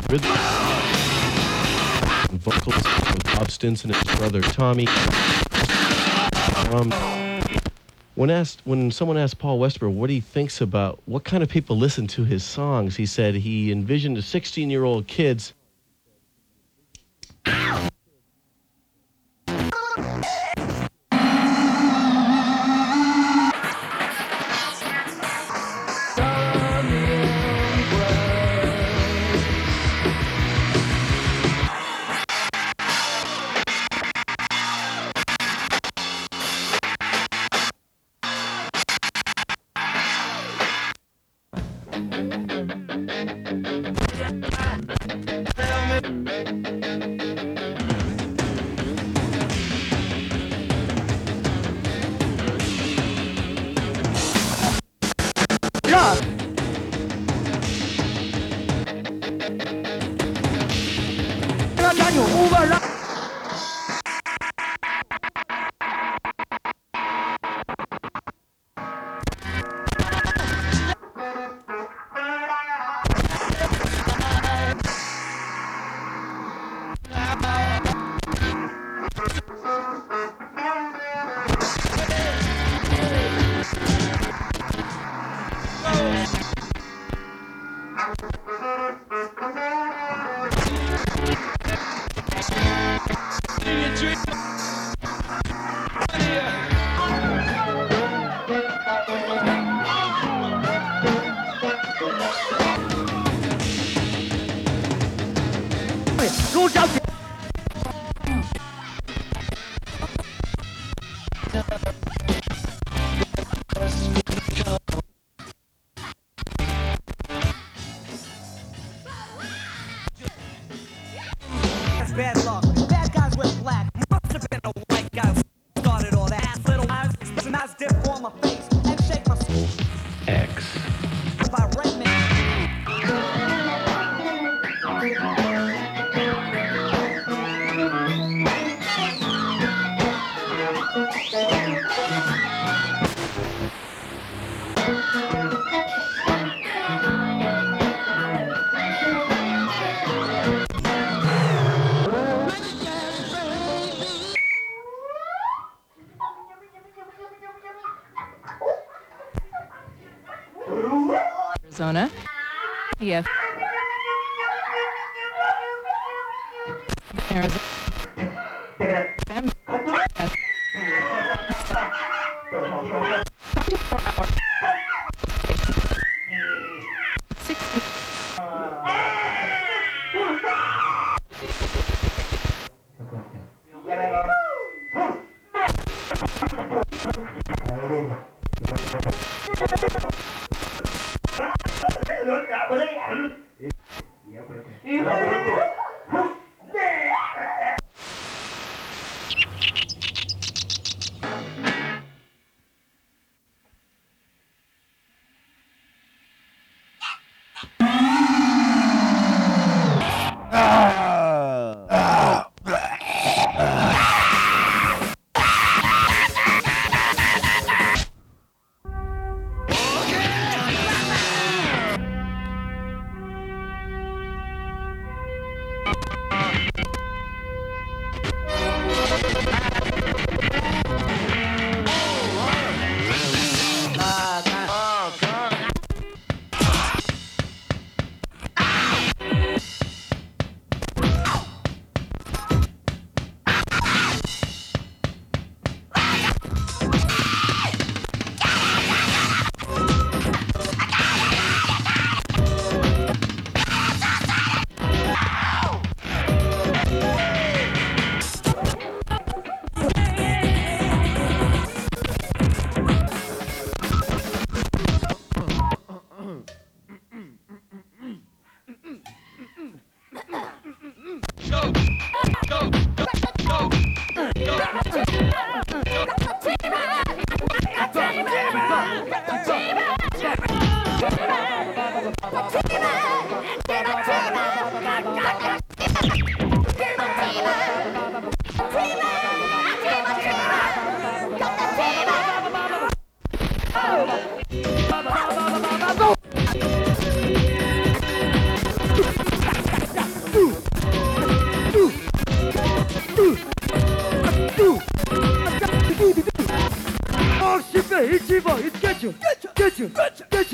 rhythm and vocals with Bob Stinson and his brother Tommy. When someone asked Paul Westerberg what he thinks about what kind of people listen to his songs, he said he envisioned a 16-year-old kids bad luck. Bad guys with black. Must have been a white guy who started all that. Little eyes, and eyes dip on my face and shake my X. by Redman. Arizona. Yeah. Arizona.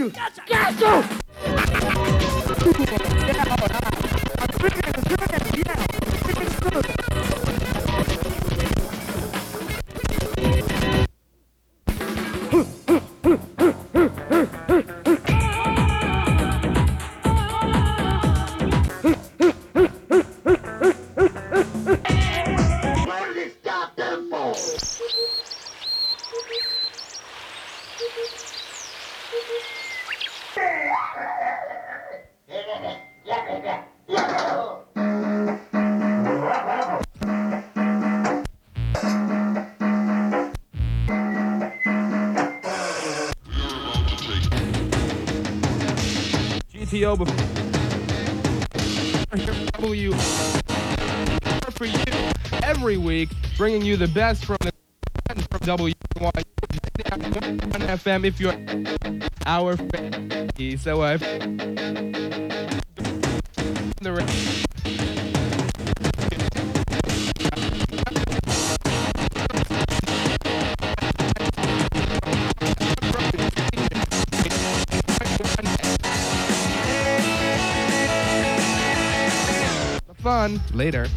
GTO before W for you every week, bringing you the best from the from W1 FM if you're our fan. So the fun later.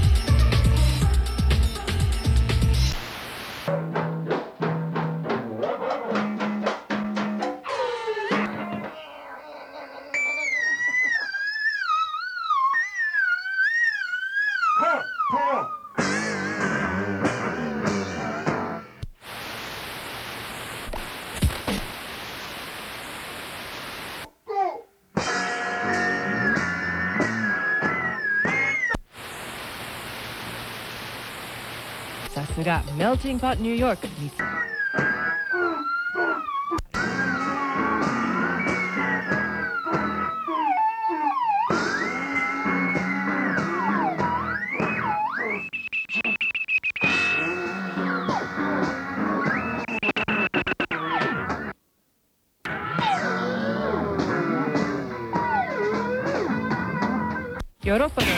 さすが Melting Pot New York ヨーロッパの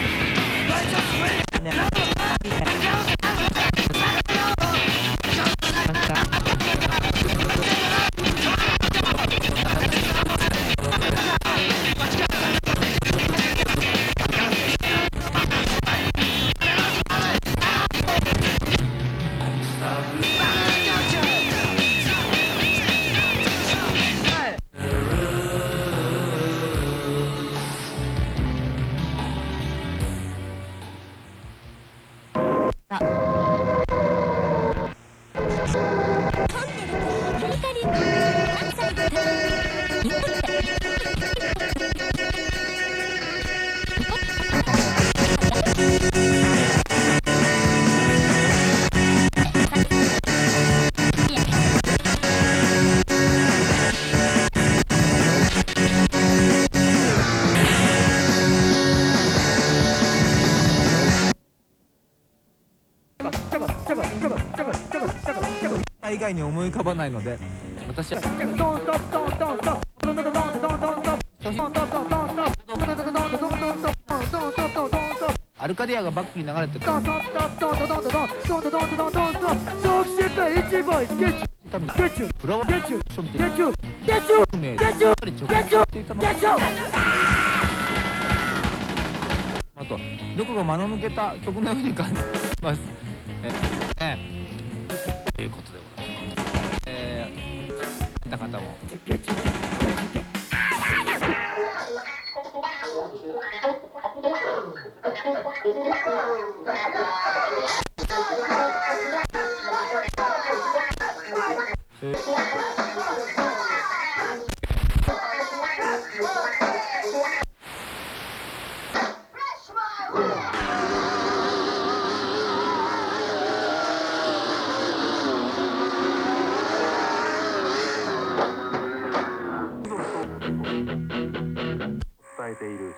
以外に思い浮かばないので、私はアルカディアがバックに流れてる。フラワーションみたいな。あとどこが間の抜けた曲のように感じます。ということでございます。見た方も。 伝えている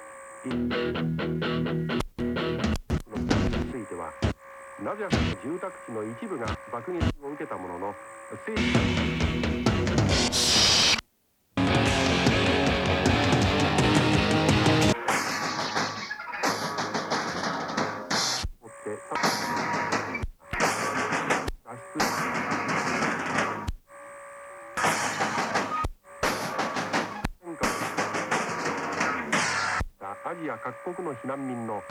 については、ナジャスの住宅地の一部が爆撃を受けたものの、政治脱出アジア各国の避難民の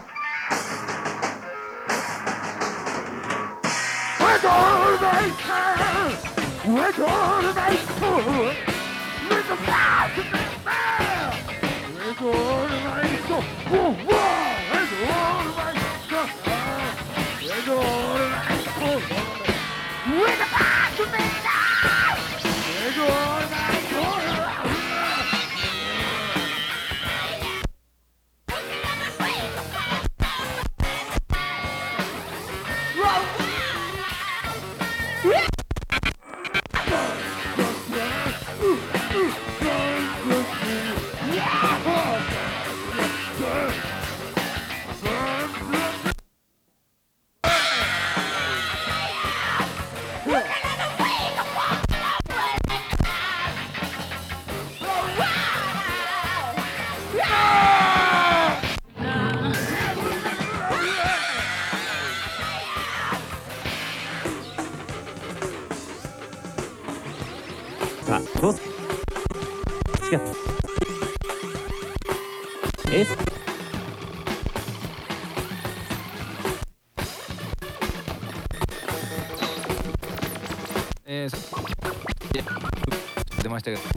さあどうぞ違った出ましたけど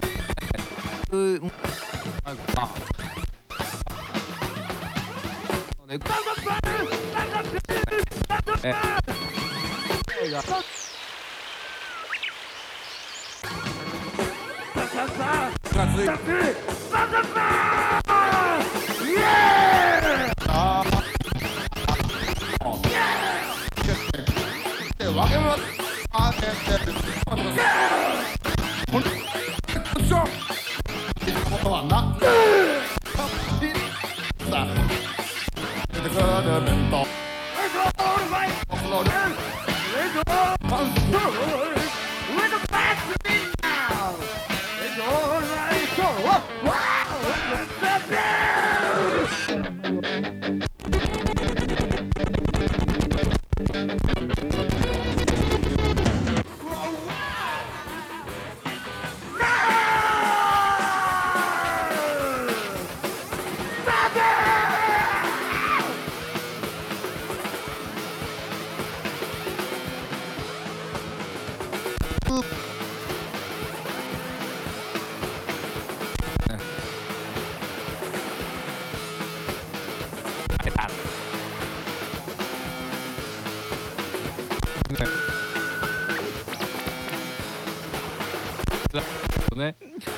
ね。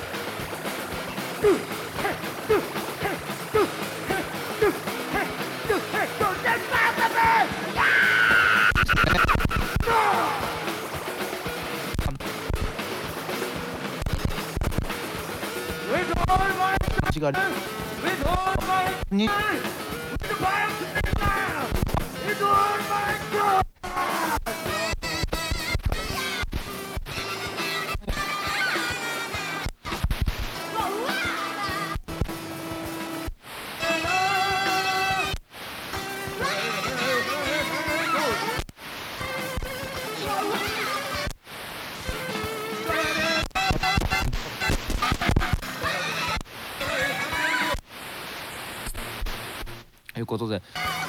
にいうことで。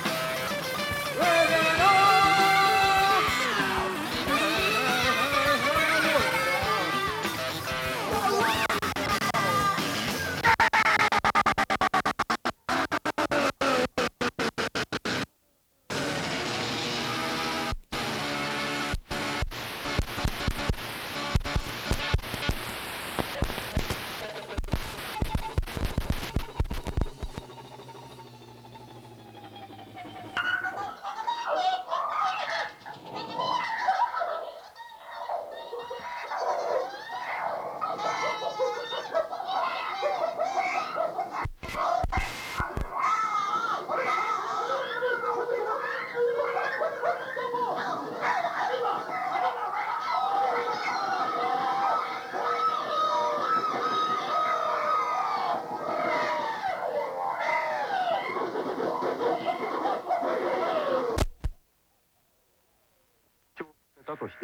だとして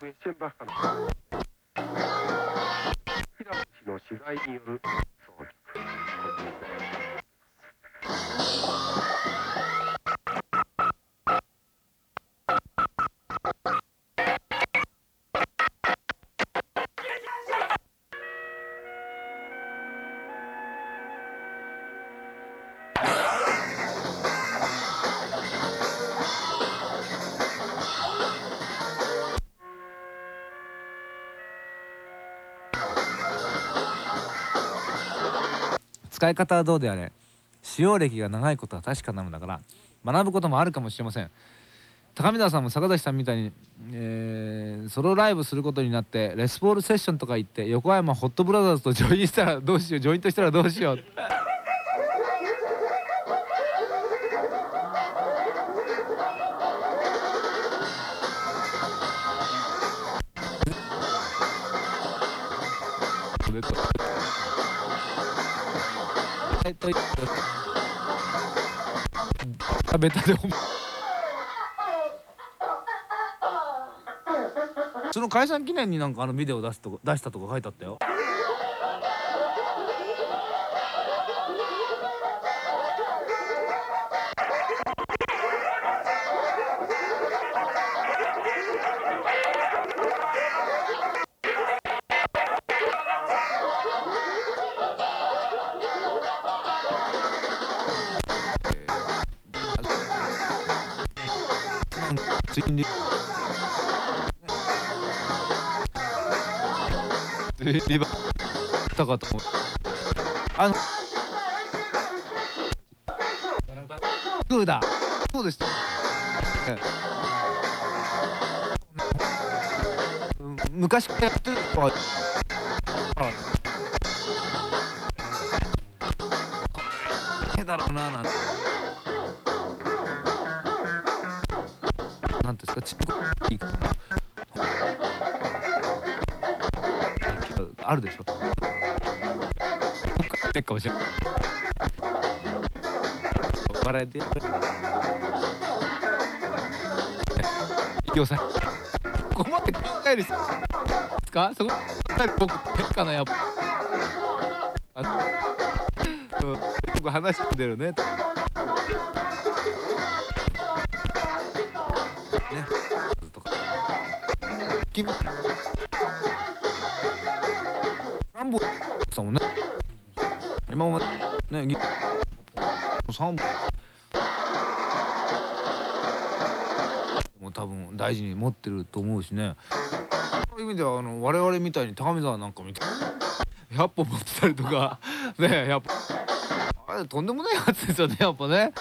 フ・エッシェンバッハの平口の主題による奏曲。 使い方はどうであれ使用歴が長いことは確かなのだから学ぶこともあるかもしれません。高見沢さんも坂崎さんみたいに、ソロライブすることになってレスポールセッションとか行って横山ホットブラザーズとジョインしたらどうしようジョイントしたらどうしよう食べたでその解散記念になんかビデオ出したとか書いてあったよ。リバたかと思う。そうだそうでした。昔からやってるとはだろうななんてなんですかちいいかあるでしょ。てっかもしれない。笑えて。企業さん。ここまで考えるですか。そこ。僕てっかなやっぱ。僕話してるね。ね。とか。君。3本さもね今もね3本もう多分大事に持ってると思うしね。そういう意味では我々みたいに高見沢なんかみたいに100本持ってたりとかねやっぱあれとんでもないやつですよねやっぱね。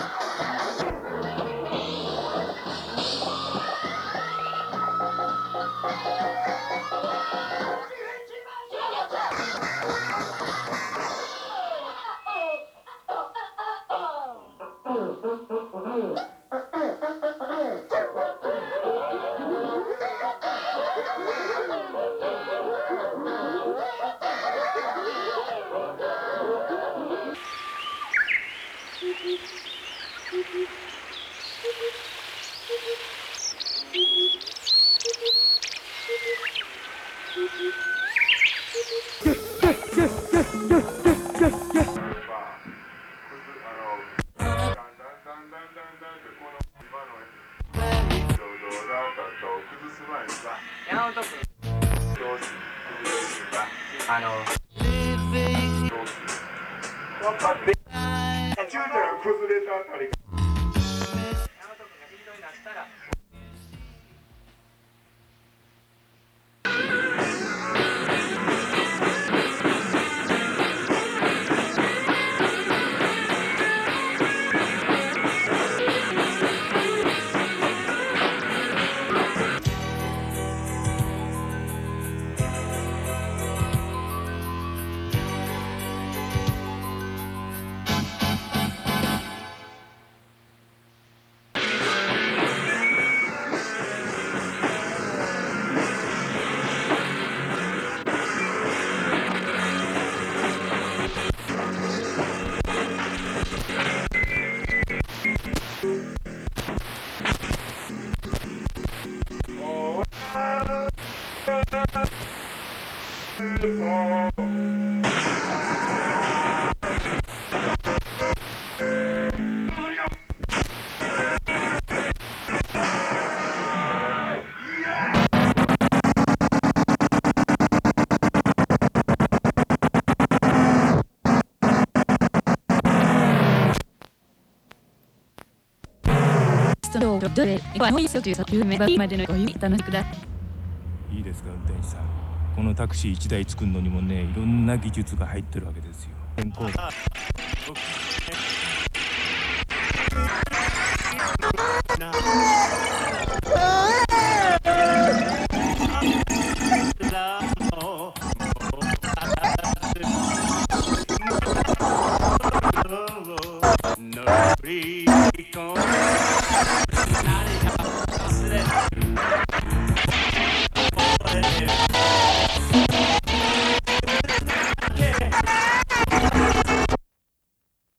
どれもいいですよ有名までのご意味楽しくだいいですか運転手さん、このタクシー1台作るのにもね、いろんな技術が入ってるわけですよ。天候な